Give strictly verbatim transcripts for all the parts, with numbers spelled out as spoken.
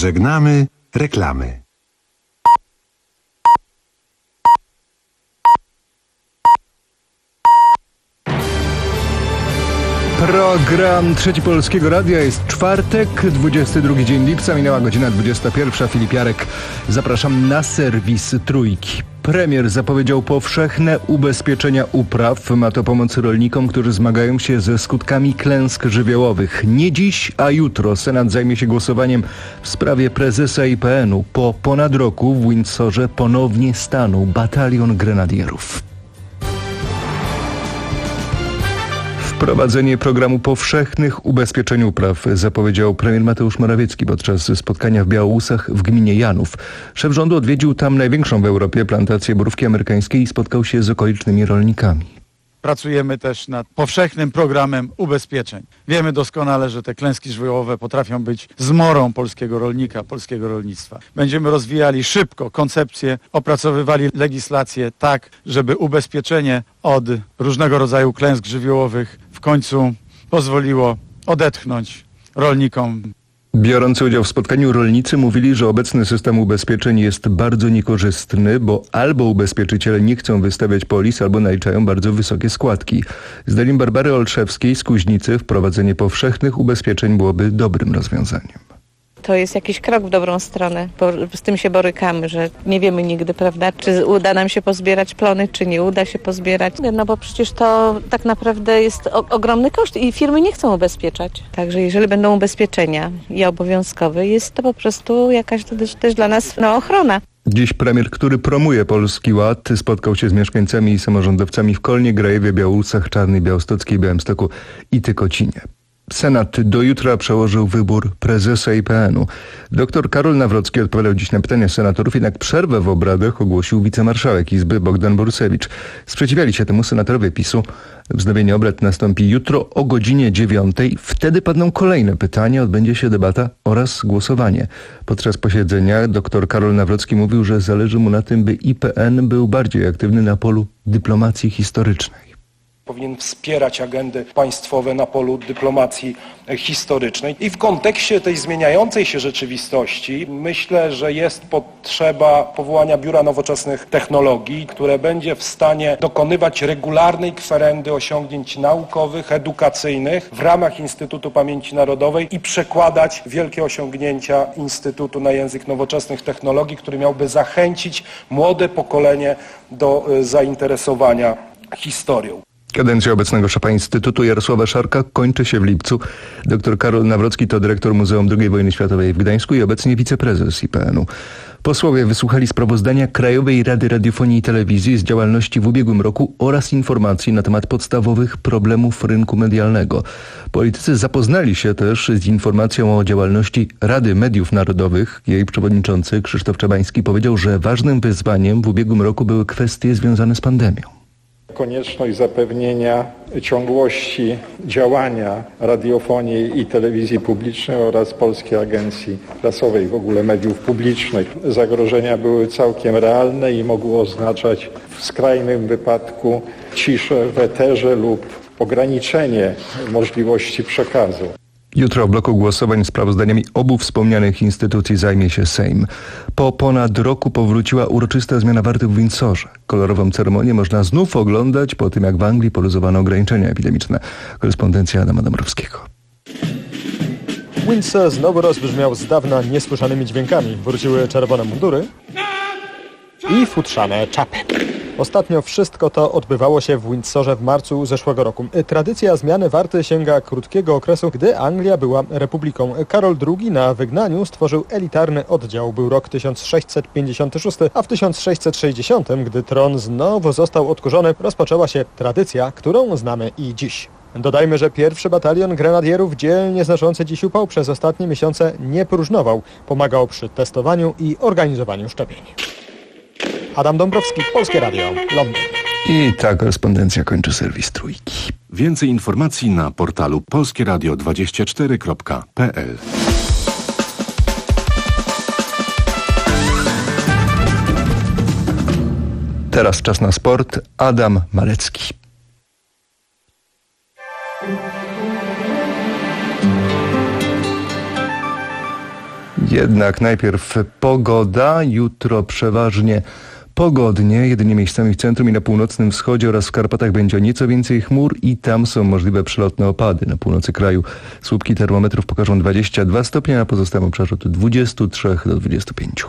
Żegnamy reklamy. Program Trzeci Polskiego Radia, jest czwartek, dwudziesty drugi dzień lipca, minęła godzina dwudziesta pierwsza. Filip Jarek, zapraszam na serwis Trójki. Premier zapowiedział powszechne ubezpieczenia upraw. Ma to pomóc rolnikom, którzy zmagają się ze skutkami klęsk żywiołowych. Nie dziś, a jutro Senat zajmie się głosowaniem w sprawie prezesa I P N u. Po ponad roku w Windsorze ponownie stanął batalion grenadierów. Wprowadzenie programu powszechnych ubezpieczeń upraw zapowiedział premier Mateusz Morawiecki podczas spotkania w Białołusach w gminie Janów. Szef rządu odwiedził tam największą w Europie plantację borówki amerykańskiej i spotkał się z okolicznymi rolnikami. Pracujemy też nad powszechnym programem ubezpieczeń. Wiemy doskonale, że te klęski żywiołowe potrafią być zmorą polskiego rolnika, polskiego rolnictwa. Będziemy rozwijali szybko koncepcję, opracowywali legislację tak, żeby ubezpieczenie od różnego rodzaju klęsk żywiołowych w końcu pozwoliło odetchnąć rolnikom. Biorący udział w spotkaniu rolnicy mówili, że obecny system ubezpieczeń jest bardzo niekorzystny, bo albo ubezpieczyciele nie chcą wystawiać polis, albo naliczają bardzo wysokie składki. Zdaniem Barbary Olszewskiej z Kuźnicy wprowadzenie powszechnych ubezpieczeń byłoby dobrym rozwiązaniem. To jest jakiś krok w dobrą stronę, bo z tym się borykamy, że nie wiemy nigdy, prawda, czy uda nam się pozbierać plony, czy nie uda się pozbierać. No bo przecież to tak naprawdę jest o- ogromny koszt i firmy nie chcą ubezpieczać. Także jeżeli będą ubezpieczenia i obowiązkowe, jest to po prostu jakaś też, też dla nas no, ochrona. Dziś premier, który promuje Polski Ład, spotkał się z mieszkańcami i samorządowcami w Kolnie, Grajewie, Białołusach, Czarnej, Białostockiej, Białymstoku i Tykocinie. Senat do jutra przełożył wybór prezesa I P N u. Doktor Karol Nawrocki odpowiadał dziś na pytania senatorów, jednak przerwę w obradach ogłosił wicemarszałek Izby Bogdan Borusewicz. Sprzeciwiali się temu senatorowie PiSu. Wznowienie obrad nastąpi jutro o godzinie dziewiątej. Wtedy padną kolejne pytania, odbędzie się debata oraz głosowanie. Podczas posiedzenia doktor Karol Nawrocki mówił, że zależy mu na tym, by I P N był bardziej aktywny na polu dyplomacji historycznej. Powinien wspierać agendy państwowe na polu dyplomacji historycznej. I w kontekście tej zmieniającej się rzeczywistości myślę, że jest potrzeba powołania Biura Nowoczesnych Technologii, które będzie w stanie dokonywać regularnej kwerendy osiągnięć naukowych, edukacyjnych w ramach Instytutu Pamięci Narodowej i przekładać wielkie osiągnięcia Instytutu na język nowoczesnych technologii, który miałby zachęcić młode pokolenie do zainteresowania historią. Kadencja obecnego szefa Instytutu Jarosława Szarka kończy się w lipcu. Doktor Karol Nawrocki to dyrektor Muzeum drugiej Wojny Światowej w Gdańsku i obecnie wiceprezes I P N u. Posłowie wysłuchali sprawozdania Krajowej Rady Radiofonii i Telewizji z działalności w ubiegłym roku oraz informacji na temat podstawowych problemów rynku medialnego. Politycy zapoznali się też z informacją o działalności Rady Mediów Narodowych. Jej przewodniczący Krzysztof Czabański powiedział, że ważnym wyzwaniem w ubiegłym roku były kwestie związane z pandemią. Konieczność zapewnienia ciągłości działania radiofonii i telewizji publicznej oraz Polskiej Agencji Prasowej, w ogóle mediów publicznych. Zagrożenia były całkiem realne i mogły oznaczać w skrajnym wypadku ciszę w eterze lub ograniczenie możliwości przekazu. Jutro w bloku głosowań sprawozdaniami obu wspomnianych instytucji zajmie się Sejm. Po ponad roku powróciła uroczysta zmiana warty w Windsorze. Kolorową ceremonię można znów oglądać po tym, jak w Anglii poluzowano ograniczenia epidemiczne. Korespondencja Adama Dąbrowskiego. Windsor znowu rozbrzmiał z dawna niesłyszanymi dźwiękami. Wróciły czerwone mundury i futrzane czapy. Ostatnio wszystko to odbywało się w Windsorze w marcu zeszłego roku. Tradycja zmiany warty sięga krótkiego okresu, gdy Anglia była republiką. Karol drugi na wygnaniu stworzył elitarny oddział. Był rok tysiąc sześćset pięćdziesiąty szósty, a w tysiąc sześćset sześćdziesiątym, gdy tron znowu został odkurzony, rozpoczęła się tradycja, którą znamy i dziś. Dodajmy, że pierwszy batalion grenadierów, dzielnie znoszący dziś upał, przez ostatnie miesiące nie próżnował. Pomagał przy testowaniu i organizowaniu szczepień. Adam Dąbrowski, Polskie Radio, Londyn. I ta korespondencja kończy serwis Trójki. Więcej informacji na portalu polskieradio dwadzieścia cztery kropka p l. Teraz czas na sport. Adam Malecki. Jednak najpierw pogoda, jutro przeważnie pogodnie, jedynie miejscami w centrum i na północnym wschodzie oraz w Karpatach będzie nieco więcej chmur i tam są możliwe przelotne opady. Na północy kraju słupki termometrów pokażą dwadzieścia dwa stopnie, na pozostałym obszarze od dwudziestu trzech do dwudziestu pięciu.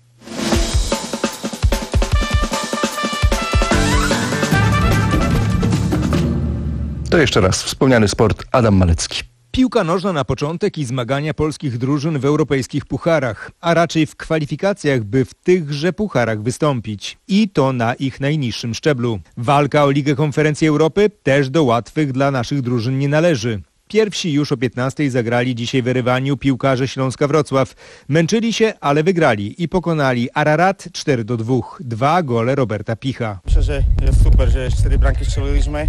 To jeszcze raz wspomniany sport, Adam Malecki. Piłka nożna na początek i zmagania polskich drużyn w europejskich pucharach, a raczej w kwalifikacjach, by w tychże pucharach wystąpić. I to na ich najniższym szczeblu. Walka o Ligę Konferencji Europy też do łatwych dla naszych drużyn nie należy. Pierwsi już o piętnastej zagrali dzisiaj w Erywaniu piłkarze Śląska Wrocław. Męczyli się, ale wygrali i pokonali Ararat cztery do dwóch. Dwa gole Roberta Picha. Myślę, że jest super, że cztery bramki strzeliliśmy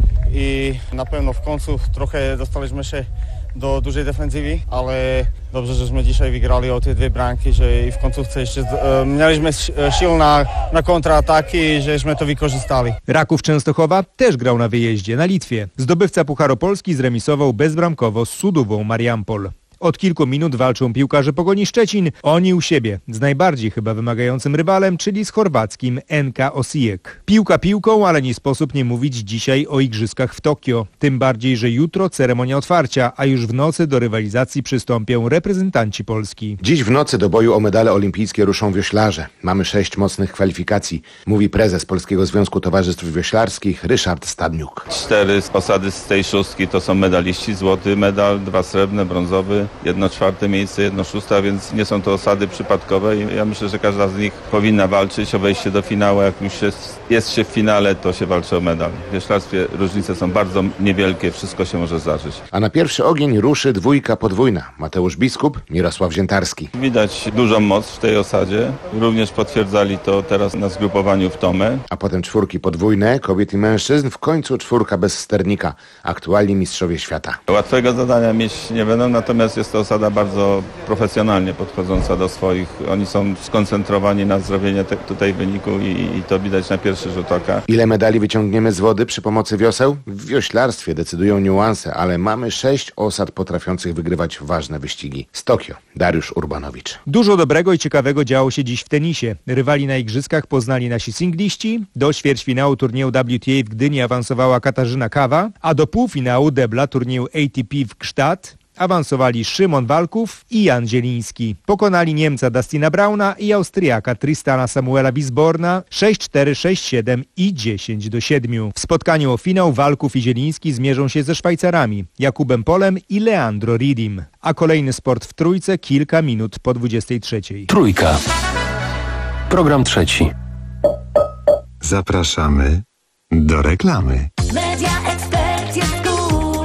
i na pewno w końcu trochę dostaliśmy się do dużej defensywy, ale dobrze, żeśmy dzisiaj wygrali o te dwie bramki, że i w końcówce jeszcze e, mieliśmy sił na, na kontraataki i żeśmy to wykorzystali. Raków Częstochowa też grał na wyjeździe na Litwie. Zdobywca Pucharu Polski zremisował bezbramkowo z Sudową Mariampol. Od kilku minut walczą piłkarze Pogoni Szczecin. Oni u siebie z najbardziej chyba wymagającym rywalem, czyli z chorwackim N K Osijek. Piłka piłką, ale nie sposób nie mówić dzisiaj o igrzyskach w Tokio. Tym bardziej, że jutro ceremonia otwarcia, a już w nocy do rywalizacji przystąpią reprezentanci Polski. Dziś w nocy do boju o medale olimpijskie ruszą wioślarze. Mamy sześć mocnych kwalifikacji, mówi prezes Polskiego Związku Towarzystw Wioślarskich Ryszard Stadniuk. Cztery osady z tej szóstki to są medaliści. Złoty medal, dwa srebrne, brązowy. Jedno czwarte miejsce, jedno szóste, więc nie są to osady przypadkowe i ja myślę, że każda z nich powinna walczyć o wejście do finału. Jak już jest, jest się w finale, to się walczy o medal. W wioślarstwie różnice są bardzo niewielkie, wszystko się może zdarzyć. A na pierwszy ogień ruszy dwójka podwójna. Mateusz Biskup, Mirosław Ziętarski. Widać dużą moc w tej osadzie. Również potwierdzali to teraz na zgrupowaniu w Tomę. A potem czwórki podwójne, kobiet i mężczyzn, w końcu czwórka bez sternika. Aktualni mistrzowie świata. Łatwego zadania mieć nie będą, natomiast jest to osada bardzo profesjonalnie podchodząca do swoich. Oni są skoncentrowani na zrobienie te, tutaj wyniku i, i to widać na pierwszy rzut oka. Ile medali wyciągniemy z wody przy pomocy wioseł? W wioślarstwie decydują niuanse, ale mamy sześć osad potrafiących wygrywać ważne wyścigi. Z Tokio, Dariusz Urbanowicz. Dużo dobrego i ciekawego działo się dziś w tenisie. Rywali na igrzyskach poznali nasi singliści. Do ćwierćfinału turnieju W T A w Gdyni awansowała Katarzyna Kawa, a do półfinału debla turnieju A T P w Gstaad awansowali Szymon Walków i Jan Zieliński. Pokonali Niemca Dustina Brauna i Austriaka Tristana Samuela Wisborna sześć cztery, sześć siedem i dziesięć do siedmiu. W spotkaniu o finał Walków i Zieliński zmierzą się ze Szwajcarami Jakubem Polem i Leandro Ridim. A kolejny sport w trójce kilka minut po dwudziestej trzeciej. Trójka. Program trzeci. Zapraszamy do reklamy. Media Expert jest cool.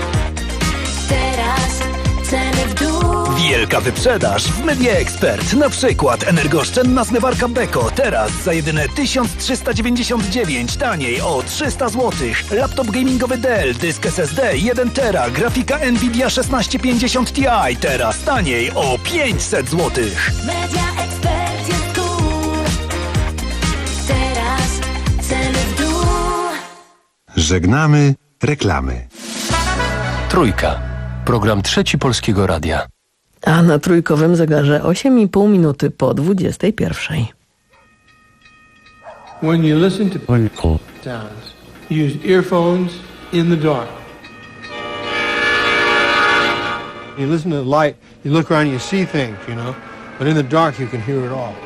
Teraz ceny w dół. Wielka wyprzedaż w Media Expert. Na przykład energooszczędna zmywarka Beko. Teraz za jedyne tysiąc trzysta dziewięćdziesiąt dziewięć. Taniej o trzysta złotych. Laptop gamingowy Dell. Dysk S S D jeden tera. Grafika Nvidia szesnaście pięćdziesiąt Ti. Teraz taniej o pięćset złotych. Media Expert jest cool. Teraz ceny w dół. Żegnamy reklamy. Trójka. Program trzeci Polskiego Radia. A na trójkowym zegarze osiem i pół minuty po dwudziestej pierwszej. When you listen to sounds, use earphones in the dark. You listen to the light, you look around, you see things, you know, but in the dark you can hear it all.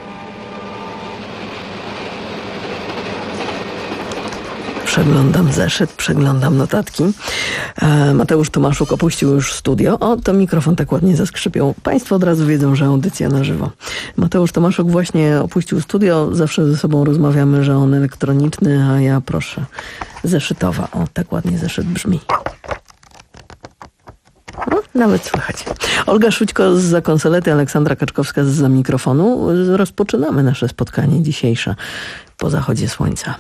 Przeglądam zeszyt, przeglądam notatki. E, Mateusz Tomaszuk opuścił już studio. O, to mikrofon tak ładnie zaskrzypią. Państwo od razu wiedzą, że audycja na żywo. Mateusz Tomaszuk właśnie opuścił studio. Zawsze ze sobą rozmawiamy, że on elektroniczny, a ja proszę zeszytowa. O, tak ładnie zeszyt brzmi. No, nawet słychać. Olga Szućko zza konsolety, Aleksandra Kaczkowska zza mikrofonu. Rozpoczynamy nasze spotkanie dzisiejsze po zachodzie słońca.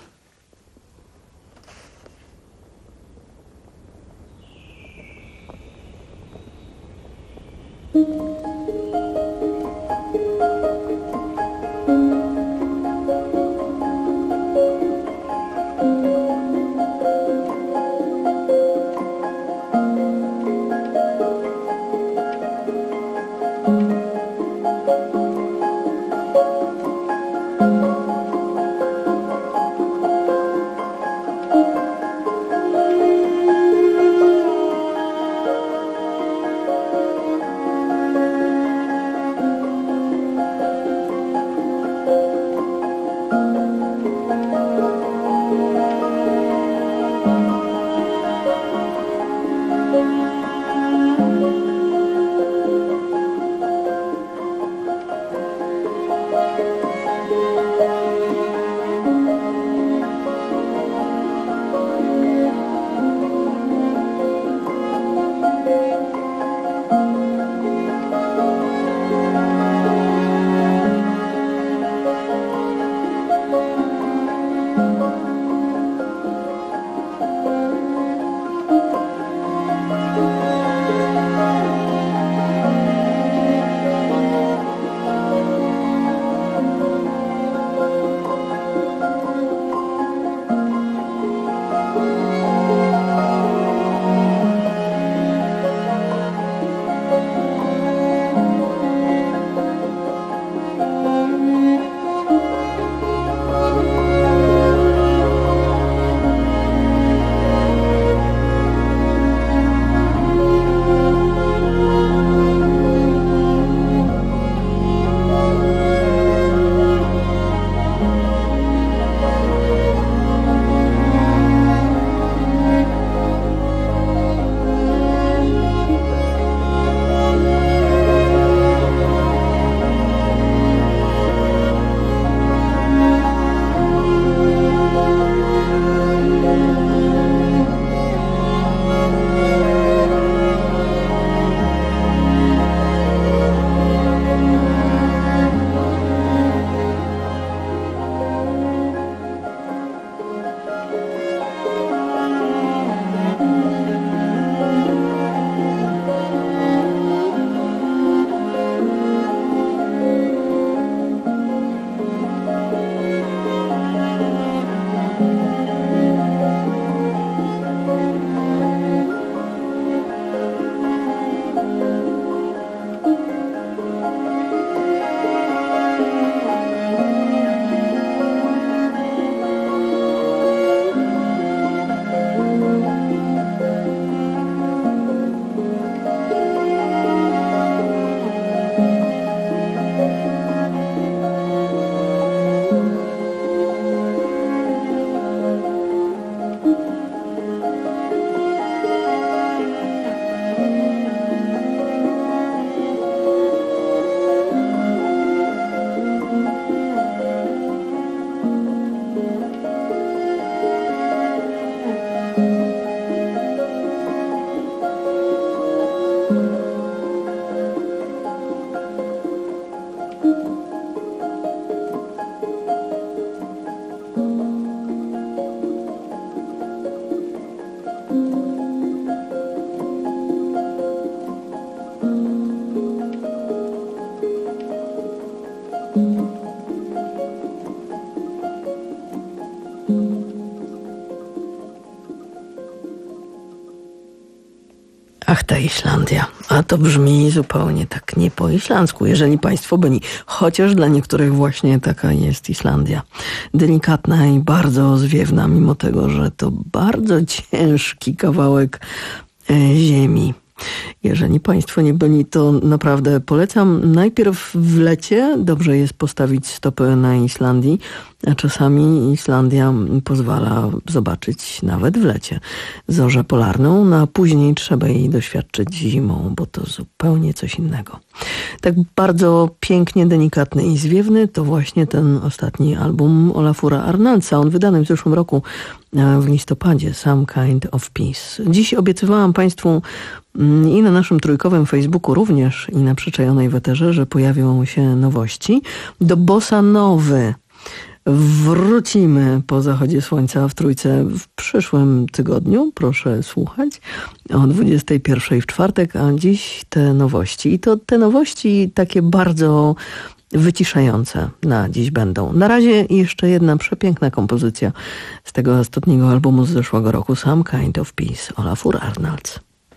Ach, ta Islandia. A to brzmi zupełnie tak nie po islandzku, jeżeli państwo byli. Chociaż dla niektórych właśnie taka jest Islandia. Delikatna i bardzo zwiewna, mimo tego, że to bardzo ciężki kawałek e, ziemi. Jeżeli państwo nie byli, to naprawdę polecam. Najpierw w lecie dobrze jest postawić stopę na Islandii, a czasami Islandia pozwala zobaczyć nawet w lecie zorzę polarną, no a później trzeba jej doświadczyć zimą, bo to zupełnie coś innego. Tak bardzo pięknie, delikatny i zwiewny to właśnie ten ostatni album Olafura Arnaldsa. On wydany w zeszłym roku w listopadzie, Some Kind of Peace. Dziś obiecywałam państwu i na naszym trójkowym Facebooku również i na Przyczajonej w eterze, że pojawią się nowości. Do bossa nowy wrócimy po zachodzie słońca w Trójce w przyszłym tygodniu. Proszę słuchać o dwudziestej pierwszej w czwartek, a dziś te nowości. I to te nowości takie bardzo wyciszające na dziś będą. Na razie jeszcze jedna przepiękna kompozycja z tego ostatniego albumu z zeszłego roku, Some Kind of Peace, Olafur Arnalds.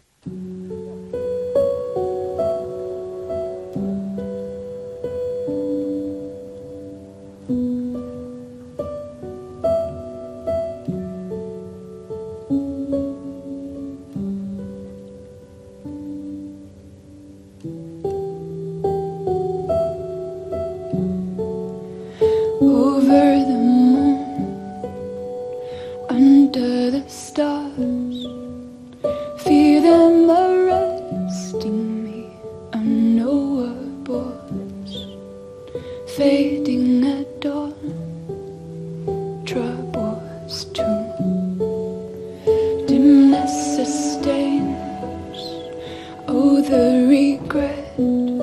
Over the moon, under the stars, feel them arresting me. I know a boss fading at dawn, troubles too. Dimness sustains, oh the regret.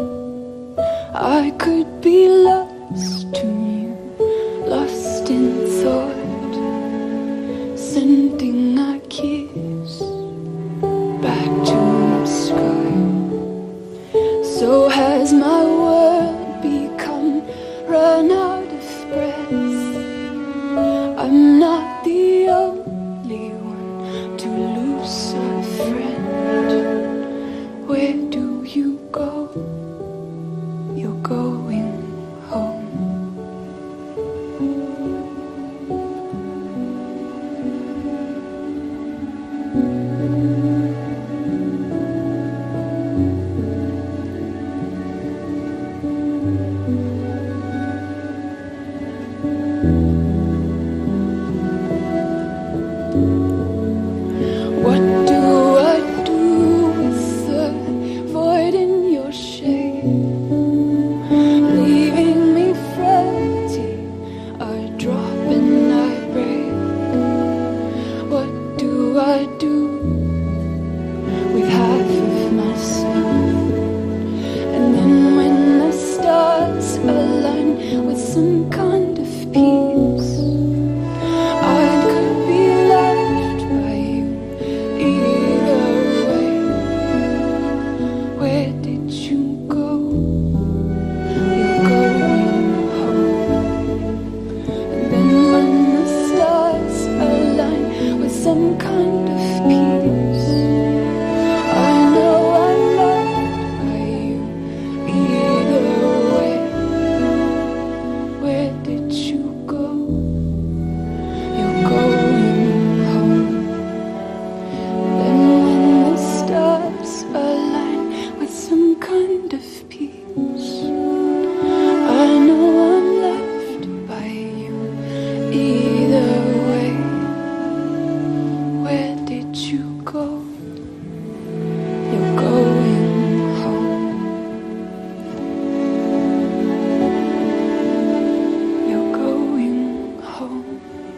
I could be lost to you, lost in thought, sending a kiss back to the sky. So has my world become run out of breath. I'm not the only one to lose a friend. Where do you go? You're going home. What do I do with the void in your shade, leaving me frailty? I drop and I break. What do I do with half of myself? And then when the stars align with some kind of peace, I could be left by you either way. Where did you go? You're going home. And then when the stars align with some kind of peace, I know I'm loved by you either way. Where did you go? You're going home. Then when the stars align with some kind of peace, I know I'm left by you either way. Where did you go? You're going home. You're going home.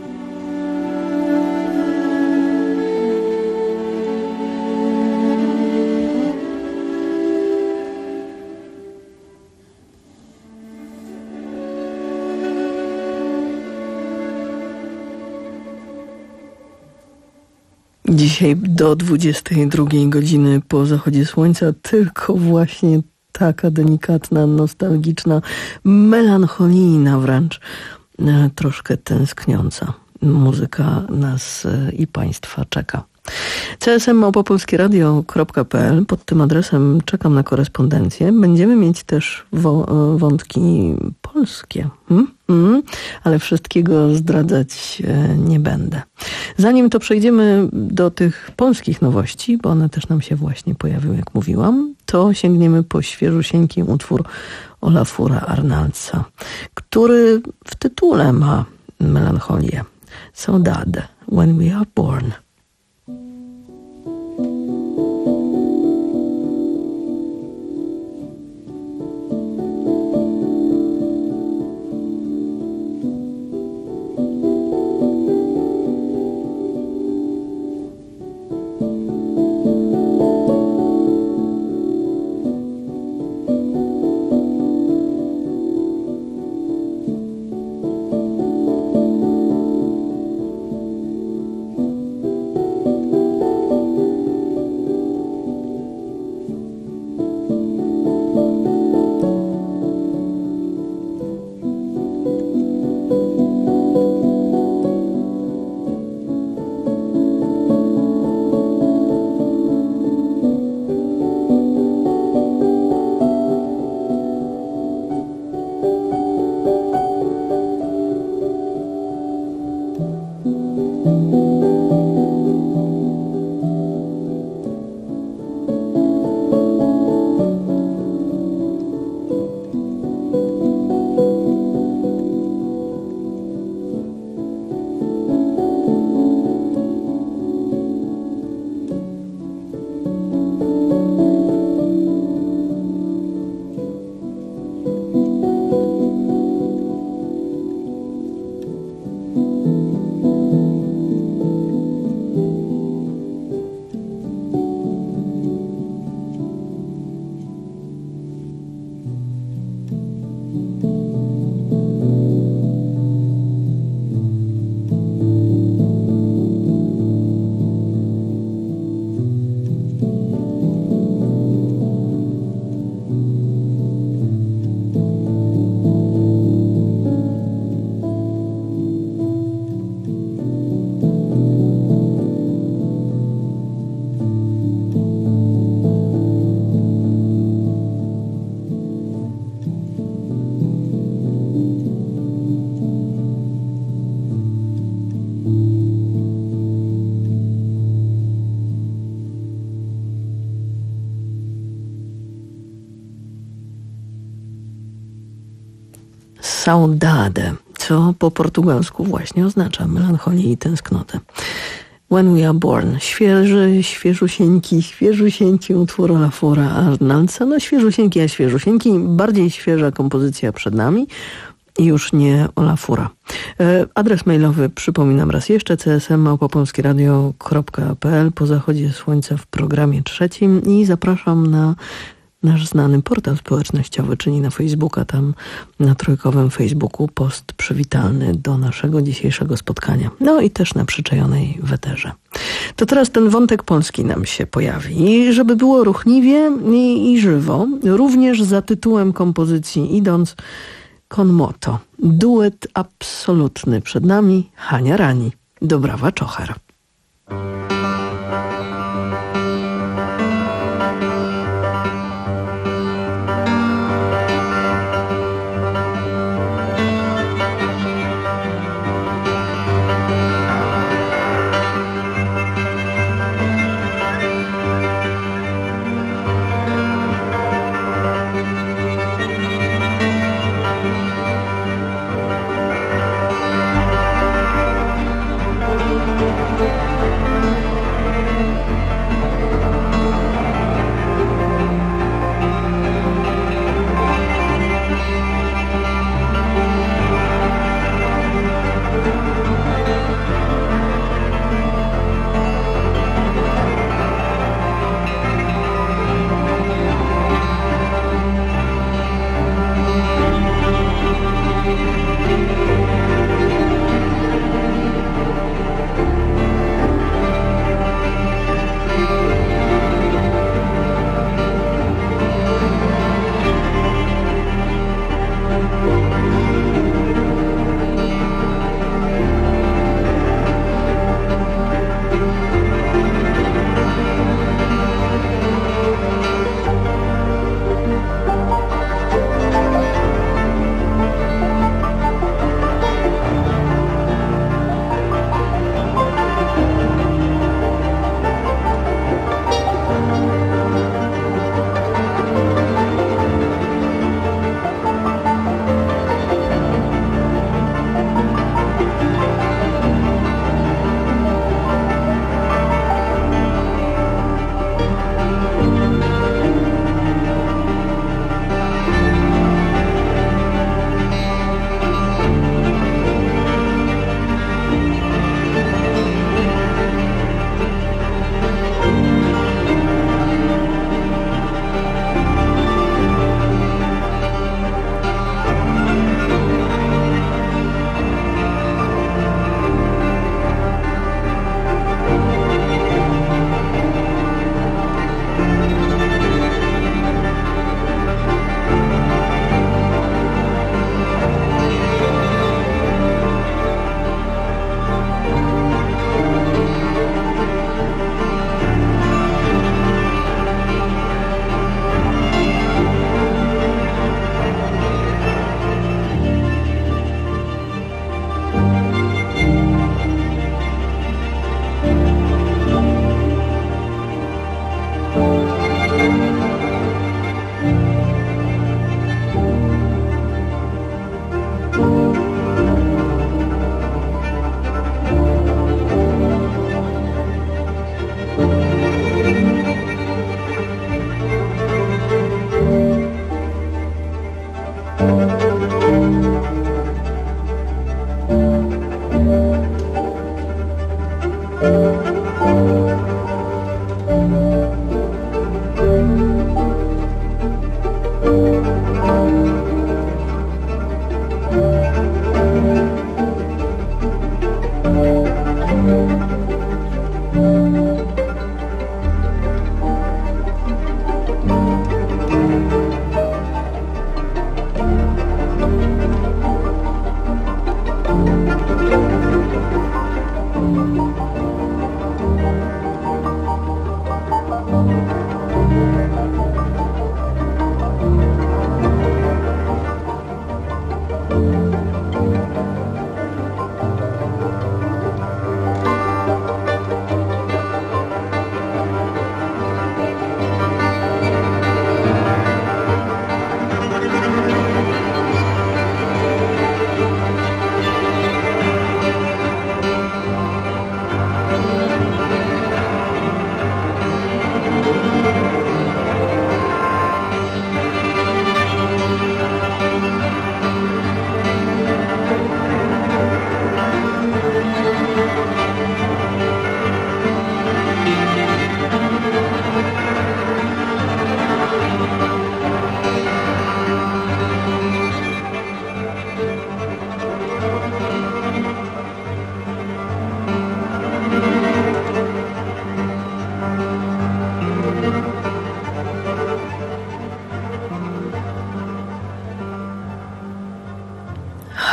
Dzisiaj do dwudziestej drugiej godziny po zachodzie słońca tylko właśnie taka delikatna, nostalgiczna, melancholijna wręcz, e, troszkę tęskniąca muzyka nas e, i państwa czeka. C S M małpa polskie radio kropka p l. Pod tym adresem czekam na korespondencję. Będziemy mieć też wo- wątki polskie, hmm? Hmm? ale wszystkiego zdradzać nie będę. Zanim to przejdziemy do tych polskich nowości, bo one też nam się właśnie pojawiły, jak mówiłam, to sięgniemy po świeżusieńki utwór Olafura Arnaldsa, który w tytule ma melancholię. Saudade, When We Are Born. Saudade, co po portugalsku właśnie oznacza melancholię i tęsknotę. When We Are Born, świeży, świeżusieńki, świeżusieńki utwór Olafura Arnaldsa. No świeżusieńki, a świeżusieńki, bardziej świeża kompozycja przed nami i już nie Olafura. E, adres mailowy przypominam raz jeszcze, c s m małpa polskie radio kropka p l, po zachodzie słońca w programie trzecim i zapraszam na nasz znany portal społecznościowy, czyli na Facebooka, tam na trójkowym Facebooku post przywitalny do naszego dzisiejszego spotkania. No i też na przyczajonej weterze. To teraz ten wątek polski nam się pojawi. I żeby było ruchliwie i, i żywo, również za tytułem kompozycji idąc, Con moto. Duet absolutny przed nami, Hania Rani. Dobrawa Czocher.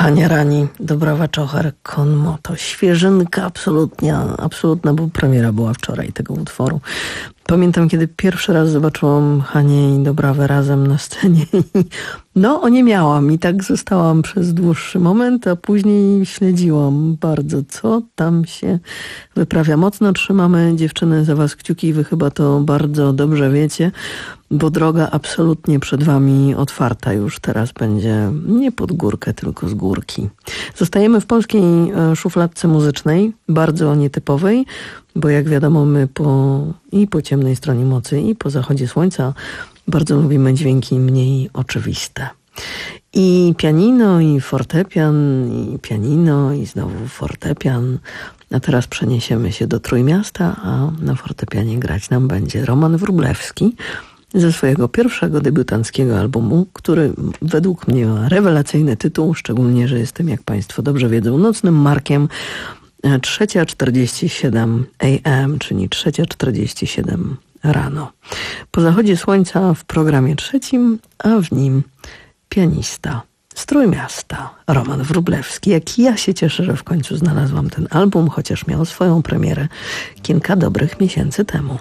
Hania Rani, Dobrawa Czochar, Kon Moto. Świeżynka absolutnie, absolutna, bo premiera była wczoraj tego utworu. Pamiętam, kiedy pierwszy raz zobaczyłam Hanię i Dobrawę razem na scenie. No, oniemiałam i tak zostałam przez dłuższy moment, a później śledziłam bardzo, co tam się wyprawia. Mocno trzymamy, dziewczyny, za was kciuki i wy chyba to bardzo dobrze wiecie, bo droga absolutnie przed wami otwarta już teraz będzie nie pod górkę, tylko z górki. Zostajemy w polskiej szufladce muzycznej, bardzo nietypowej, bo jak wiadomo my po, i po ciemnej stronie mocy, i po zachodzie słońca bardzo lubimy dźwięki mniej oczywiste. I pianino, i fortepian, i pianino, i znowu fortepian. A teraz przeniesiemy się do Trójmiasta, a na fortepianie grać nam będzie Roman Wróblewski ze swojego pierwszego debiutanckiego albumu, który według mnie ma rewelacyjny tytuł, szczególnie, że jestem, jak państwo dobrze wiedzą, nocnym markiem. trzecia czterdzieści siedem a m, czyli trzecia czterdzieści siedem rano. Po zachodzie słońca w programie trzecim, a w nim pianista z Trójmiasta, Roman Wróblewski. Jak ja się cieszę, że w końcu znalazłam ten album, chociaż miał swoją premierę kilka dobrych miesięcy temu.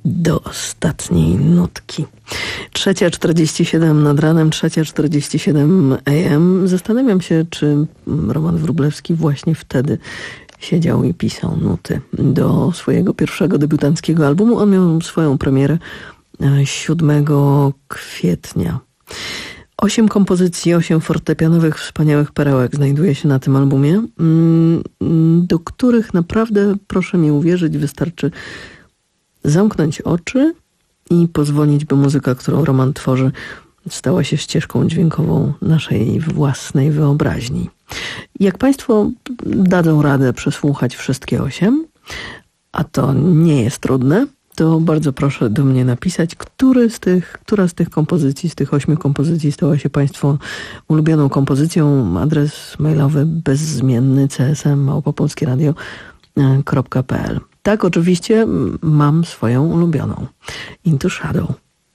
do ostatniej nutki. Trzecia czterdzieści siedem nad ranem, trzecia czterdzieści siedem a m. Zastanawiam się, czy Roman Wróblewski właśnie wtedy siedział i pisał nuty do swojego pierwszego debiutanckiego albumu. On miał swoją premierę siódmego kwietnia. Osiem kompozycji, osiem fortepianowych, wspaniałych perełek znajduje się na tym albumie, do których naprawdę, proszę mi uwierzyć, wystarczy zamknąć oczy i pozwolić, by muzyka, którą Roman tworzy, stała się ścieżką dźwiękową naszej własnej wyobraźni. Jak Państwo dadzą radę przesłuchać wszystkie osiem, a to nie jest trudne, to bardzo proszę do mnie napisać, który z tych, która z tych kompozycji, z tych ośmiu kompozycji stała się Państwa ulubioną kompozycją. Adres mailowy bezzmienny c s m małpa polskie radio kropka p l. Tak, oczywiście mam swoją ulubioną. Into Shadow.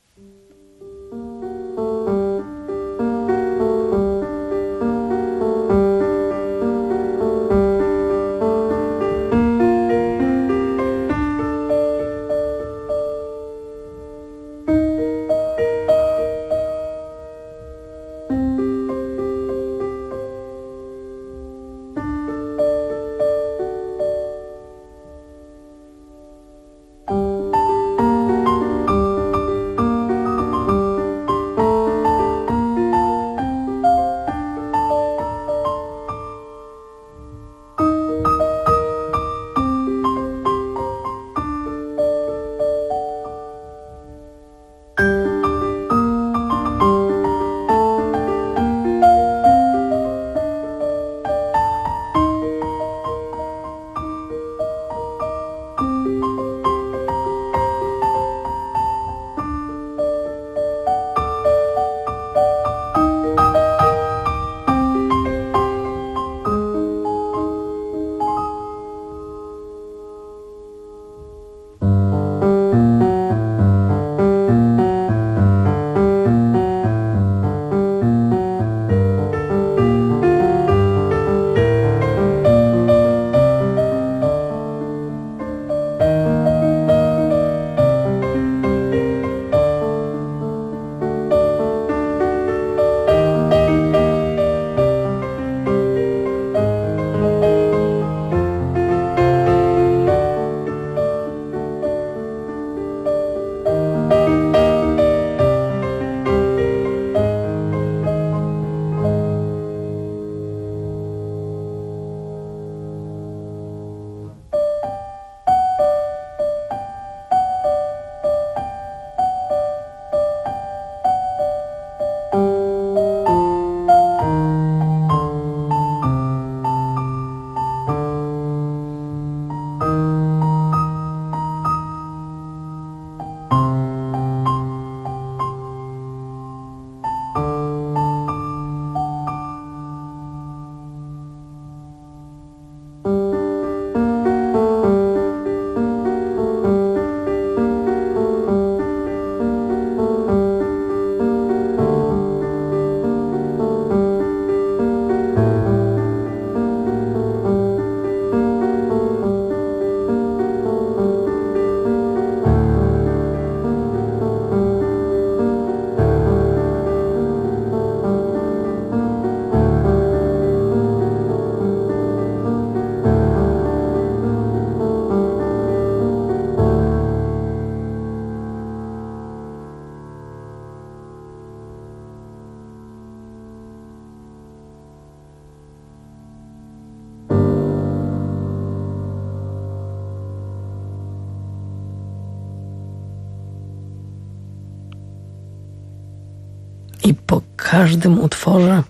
I po każdym utworze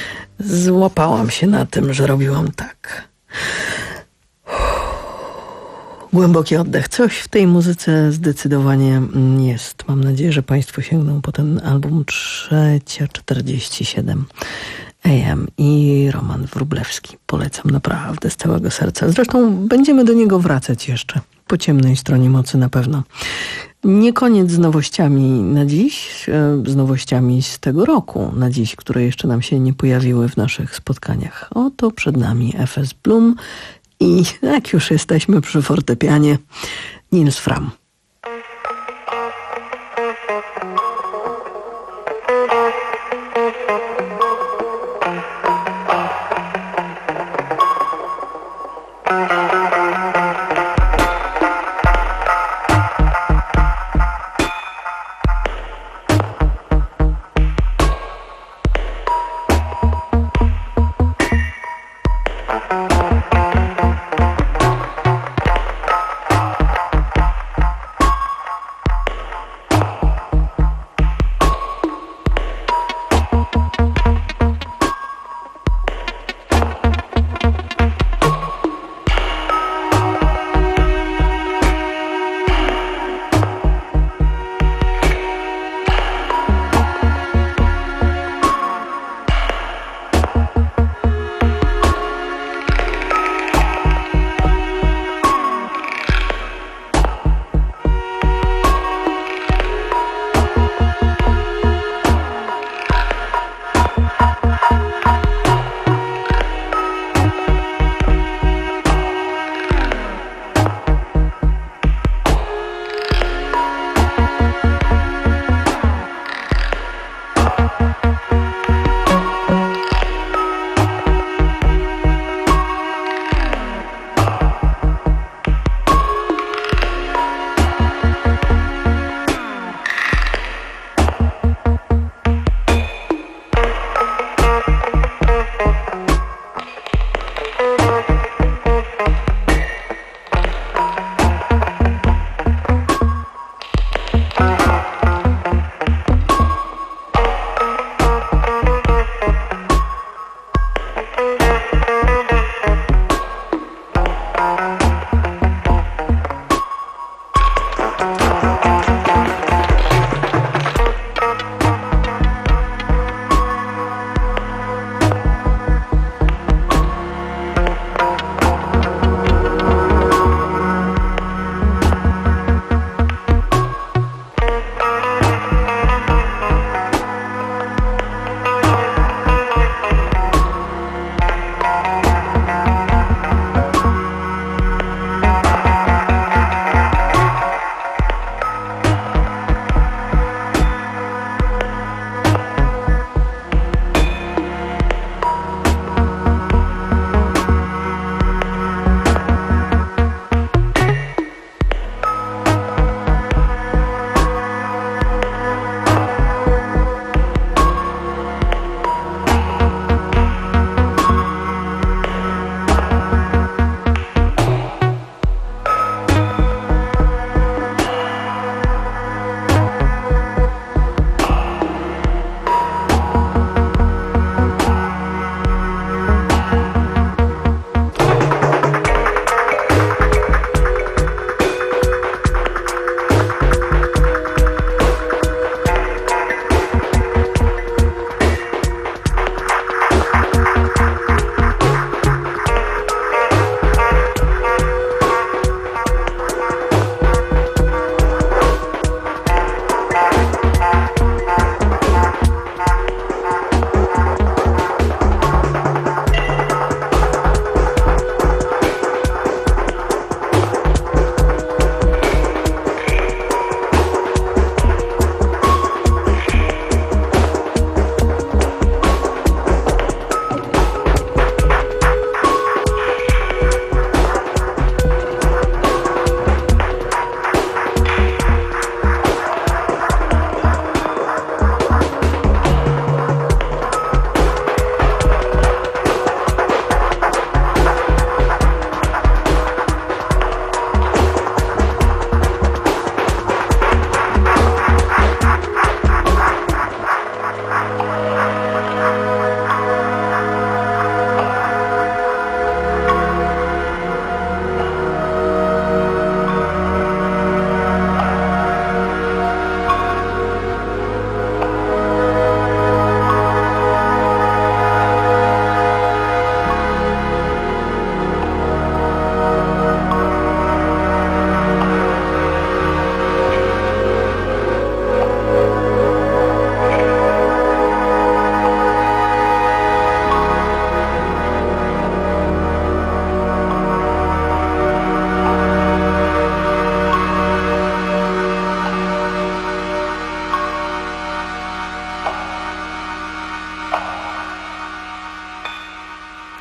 złapałam się na tym, że robiłam tak. Głęboki oddech. Coś w tej muzyce zdecydowanie jest. Mam nadzieję, że Państwo sięgną po ten album trzecia czterdzieści siedem a m i Roman Wróblewski. Polecam naprawdę z całego serca. Zresztą będziemy do niego wracać jeszcze. Po ciemnej stronie mocy na pewno. Nie koniec z nowościami na dziś, z nowościami z tego roku na dziś, które jeszcze nam się nie pojawiły w naszych spotkaniach. Oto przed nami F S Bloom i jak już jesteśmy przy fortepianie, Nils Fram.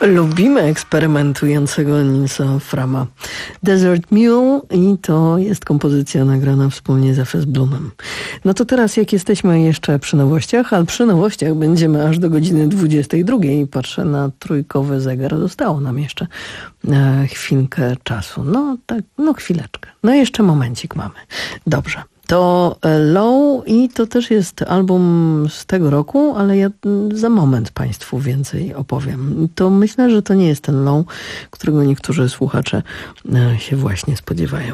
Lubimy eksperymentującego Nilsa Frama. Desert Mule i to jest kompozycja nagrana wspólnie z F S Bloomem. No to teraz jak jesteśmy jeszcze przy nowościach, a przy nowościach będziemy aż do godziny dwudziestej drugiej. Patrzę na trójkowy zegar, zostało nam jeszcze e, chwilkę czasu. No tak, no chwileczkę. No jeszcze momencik mamy. Dobrze. To Low i to też jest album z tego roku, ale ja za moment Państwu więcej opowiem. To myślę, że to nie jest ten Low, którego niektórzy słuchacze się właśnie spodziewają.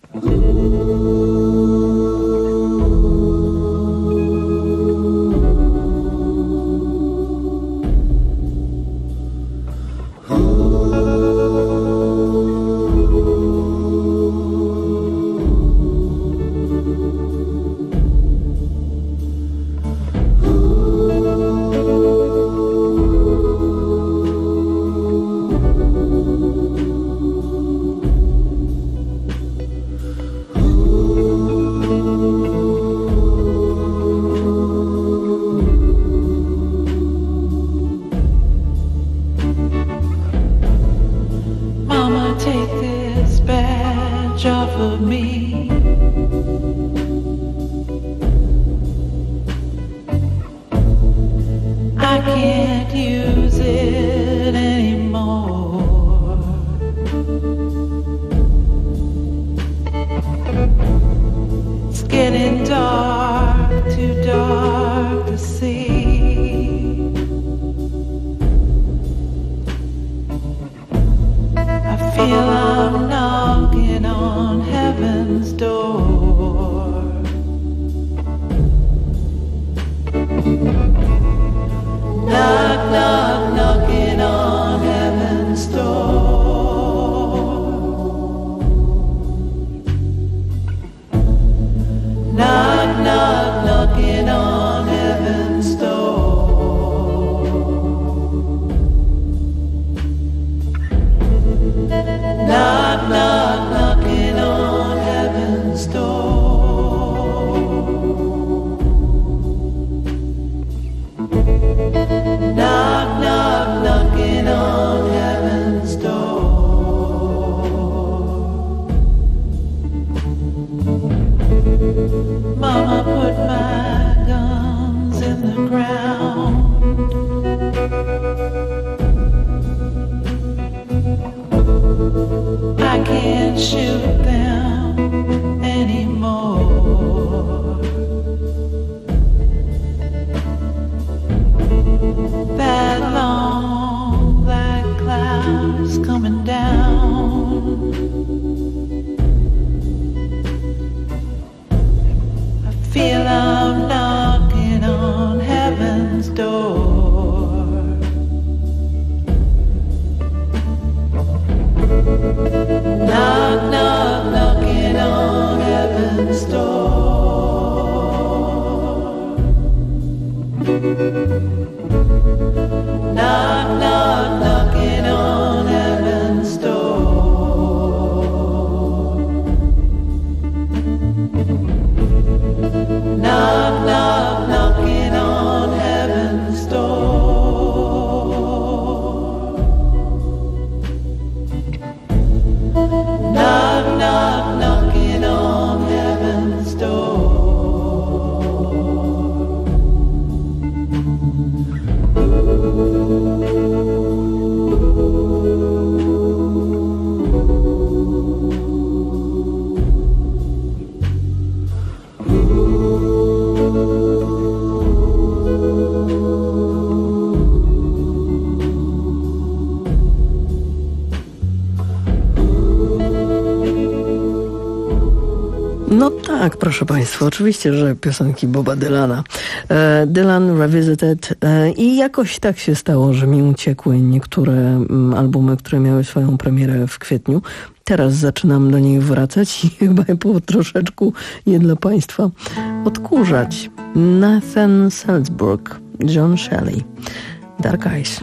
No tak, proszę Państwa, oczywiście, że piosenki Boba Dylana. E, Dylan Revisited e, i jakoś tak się stało, że mi uciekły niektóre m, albumy, które miały swoją premierę w kwietniu. Teraz zaczynam do niej wracać i chyba po troszeczku je dla Państwa odkurzać. Nathan Salzburg, John Shelley, Dark Eyes.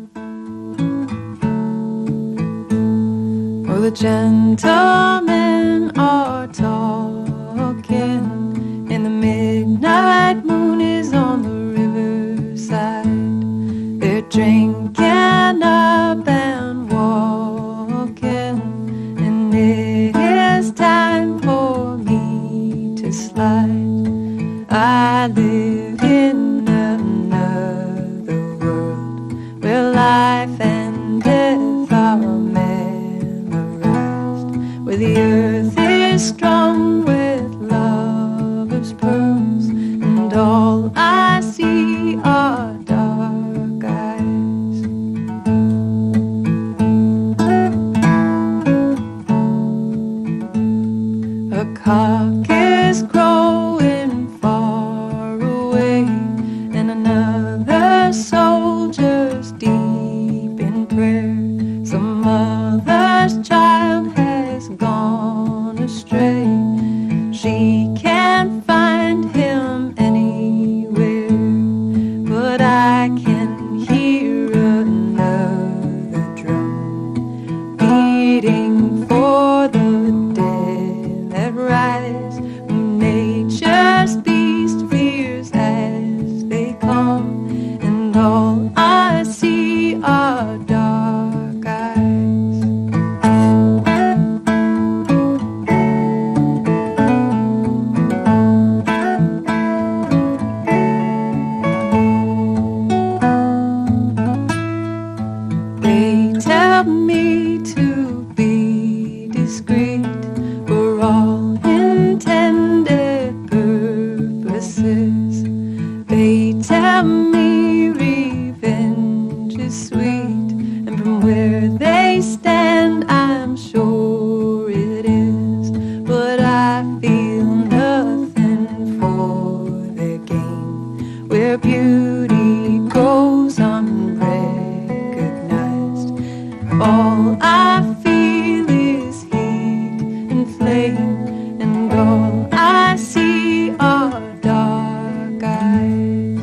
Oh, the gentlemen are talking, and the midnight moon is on the riverside. They're drinking up and death are memorized, where the earth is strung with lover's pearls, and all I see are dark eyes. A cock is crowing far away, and another soldier's deep in prayer. Some mother's child has gone astray. She can't find him anywhere, but I can hear another drum beating for the dead that rise. Nature's beast fears as they come, and all I see are dark eyes. They tell me to be discreet for all intended purposes. They tell me revenge is sweet, and from where they stand I'm sure it is. But I feel nothing for their gain, where beauty goes unrecognized. All I feel is heat and flame, and all I see are dark eyes.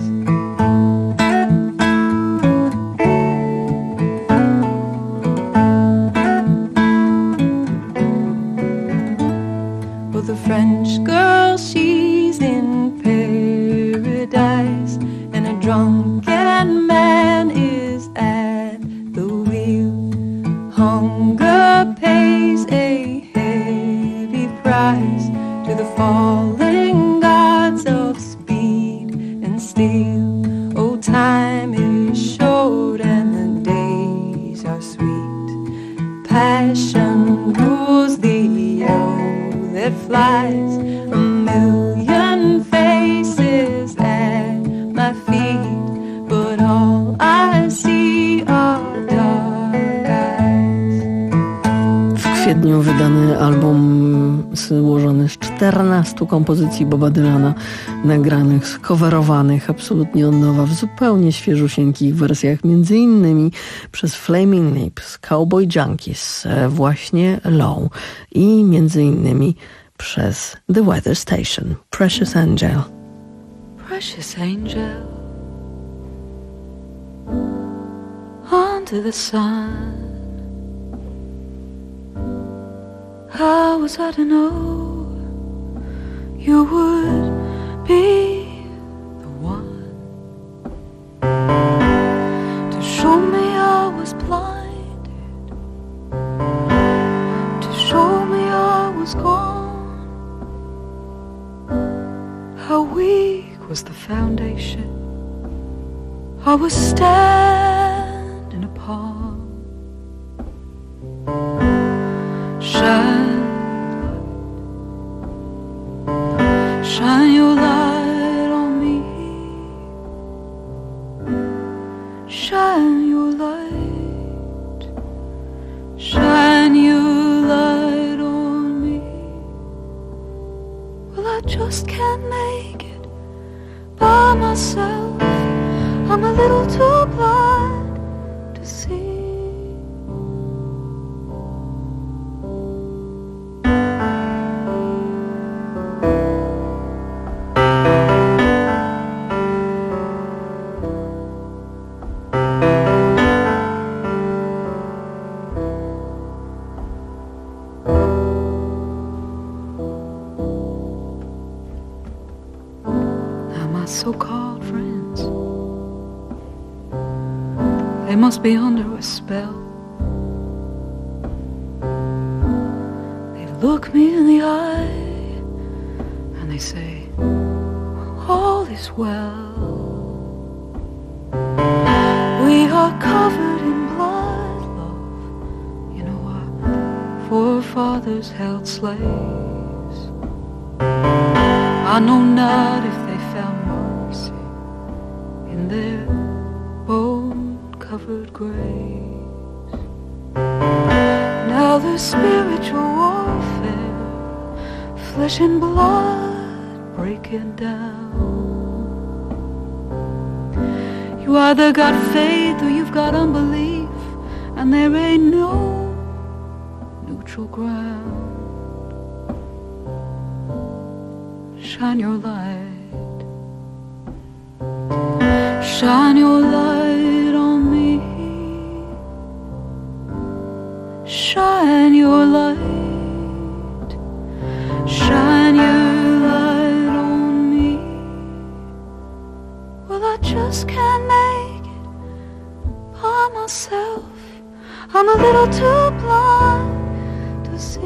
Well, the French girl, she's in paradise, and a drunken man is at the wheel. Hunger pays a heavy price to the falling gods of speed and steel. Oh, time is short and the days are sweet. Passion rules the arrow that flies. A million faces at my feet, but all I see are dark eyes. W kwietniu wydany album złożony z czternastu kompozycji Boba Dylana, nagranych, skowerowanych absolutnie od nowa w zupełnie świeżusieńkich wersjach, między innymi przez Flaming Lips, Cowboy Junkies, właśnie Low, i między innymi przez The Weather Station, Precious Angel. Precious angel, under the sun, how was I to know you would be the one to show me I was blinded, to show me I was gone? How weak was the foundation I was standing upon. Shine, shine your light on me. Shine your light, shine your light on me. Well, I just can't make it by myself. I'm a little too blind to see. So-called friends, they must be under a spell. They look me in the eye and they say, all is well. We are covered in blood your fathers held slaves. I know not if they found mercy in their bone-covered graves. Now the spiritual warfare, flesh and blood breaking down. You either got faith or you've got unbelief, and there ain't no neutral ground. Shine your light, shine your light on me, shine your light, shine your light on me. Well, I just can't make it by myself. I'm a little too blind to see.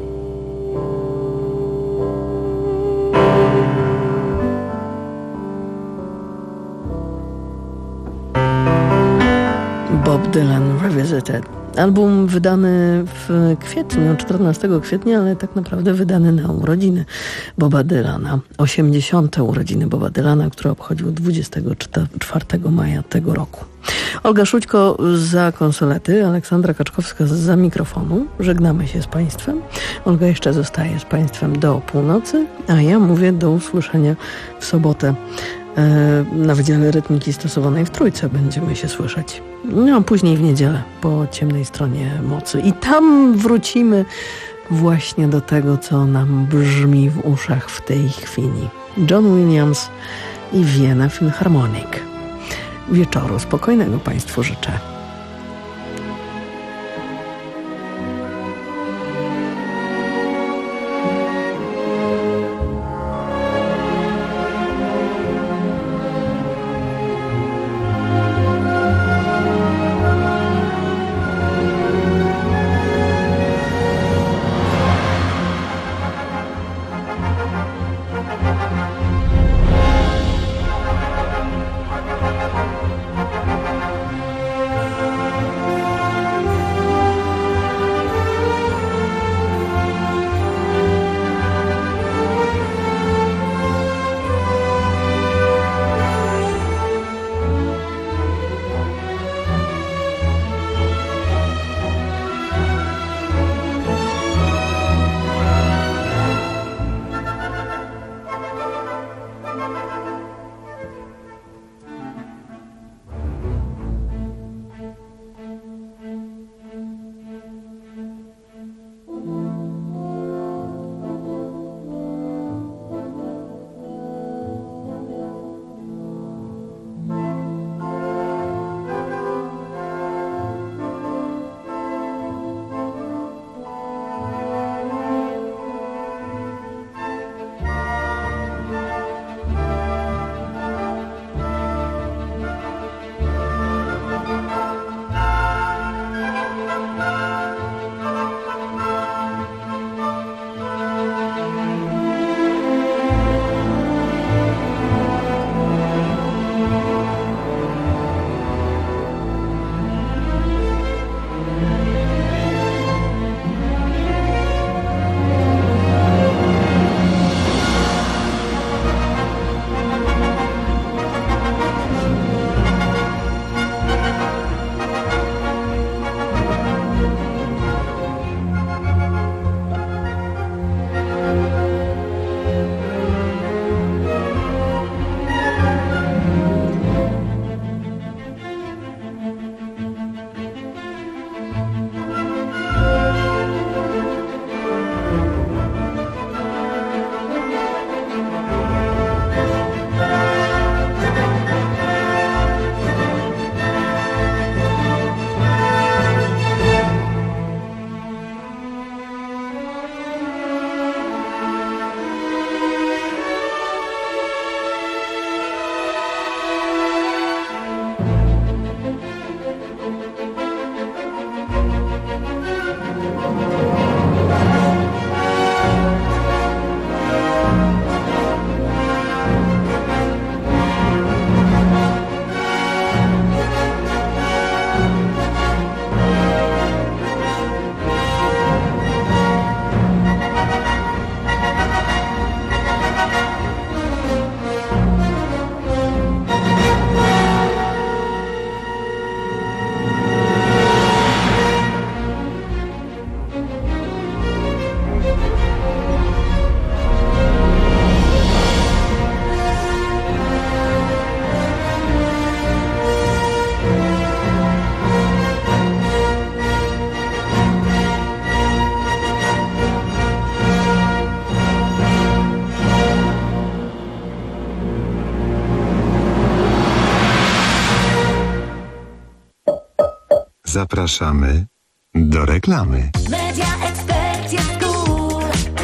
Bob Dylan Revisited. Album wydany w kwietniu, czternastego kwietnia, ale tak naprawdę wydany na urodziny Boba Dylana. osiemdziesiąte urodziny Boba Dylana, które obchodził dwudziestego czwartego maja tego roku. Olga Szućko za konsolety, Aleksandra Kaczkowska za mikrofonu. Żegnamy się z Państwem. Olga jeszcze zostaje z Państwem do północy, a ja mówię do usłyszenia w sobotę. Na Wydziale Rytmiki Stosowanej w Trójce będziemy się słyszeć. No, a później w niedzielę po ciemnej stronie mocy. I tam wrócimy właśnie do tego, co nam brzmi w uszach w tej chwili. John Williams i Vienna Philharmonic. Wieczoru spokojnego Państwu życzę. Zapraszamy do reklamy. Media Expert jest cool.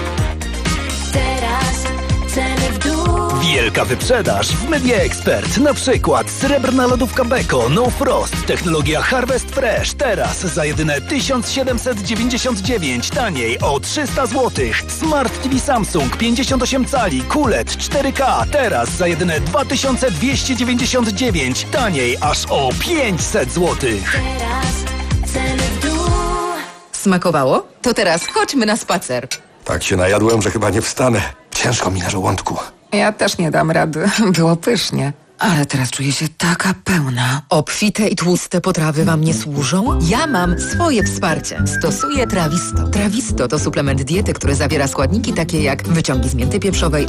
Teraz ceny w dół. Wielka wyprzedaż w Media Expert. Na przykład srebrna lodówka Beko No Frost. Technologia Harvest Fresh. Teraz za jedyne tysiąc siedemset dziewięćdziesiąt dziewięć. Taniej o trzysta złotych. Smart T V Samsung pięćdziesiąt osiem cali. Q L E D cztery K. Teraz za jedyne dwa tysiące dwieście dziewięćdziesiąt dziewięć. Taniej aż o pięćset złotych. Teraz ceny w dół. Smakowało? To teraz chodźmy na spacer. Tak się najadłem, że chyba nie wstanę. Ciężko mi na żołądku. Ja też nie dam rady. Było pysznie. Ale teraz czuję się taka pełna. Obfite i tłuste potrawy wam nie służą? Ja mam swoje wsparcie. Stosuję Trawisto. Trawisto to suplement diety, który zawiera składniki takie jak wyciągi z mięty pieprzowej,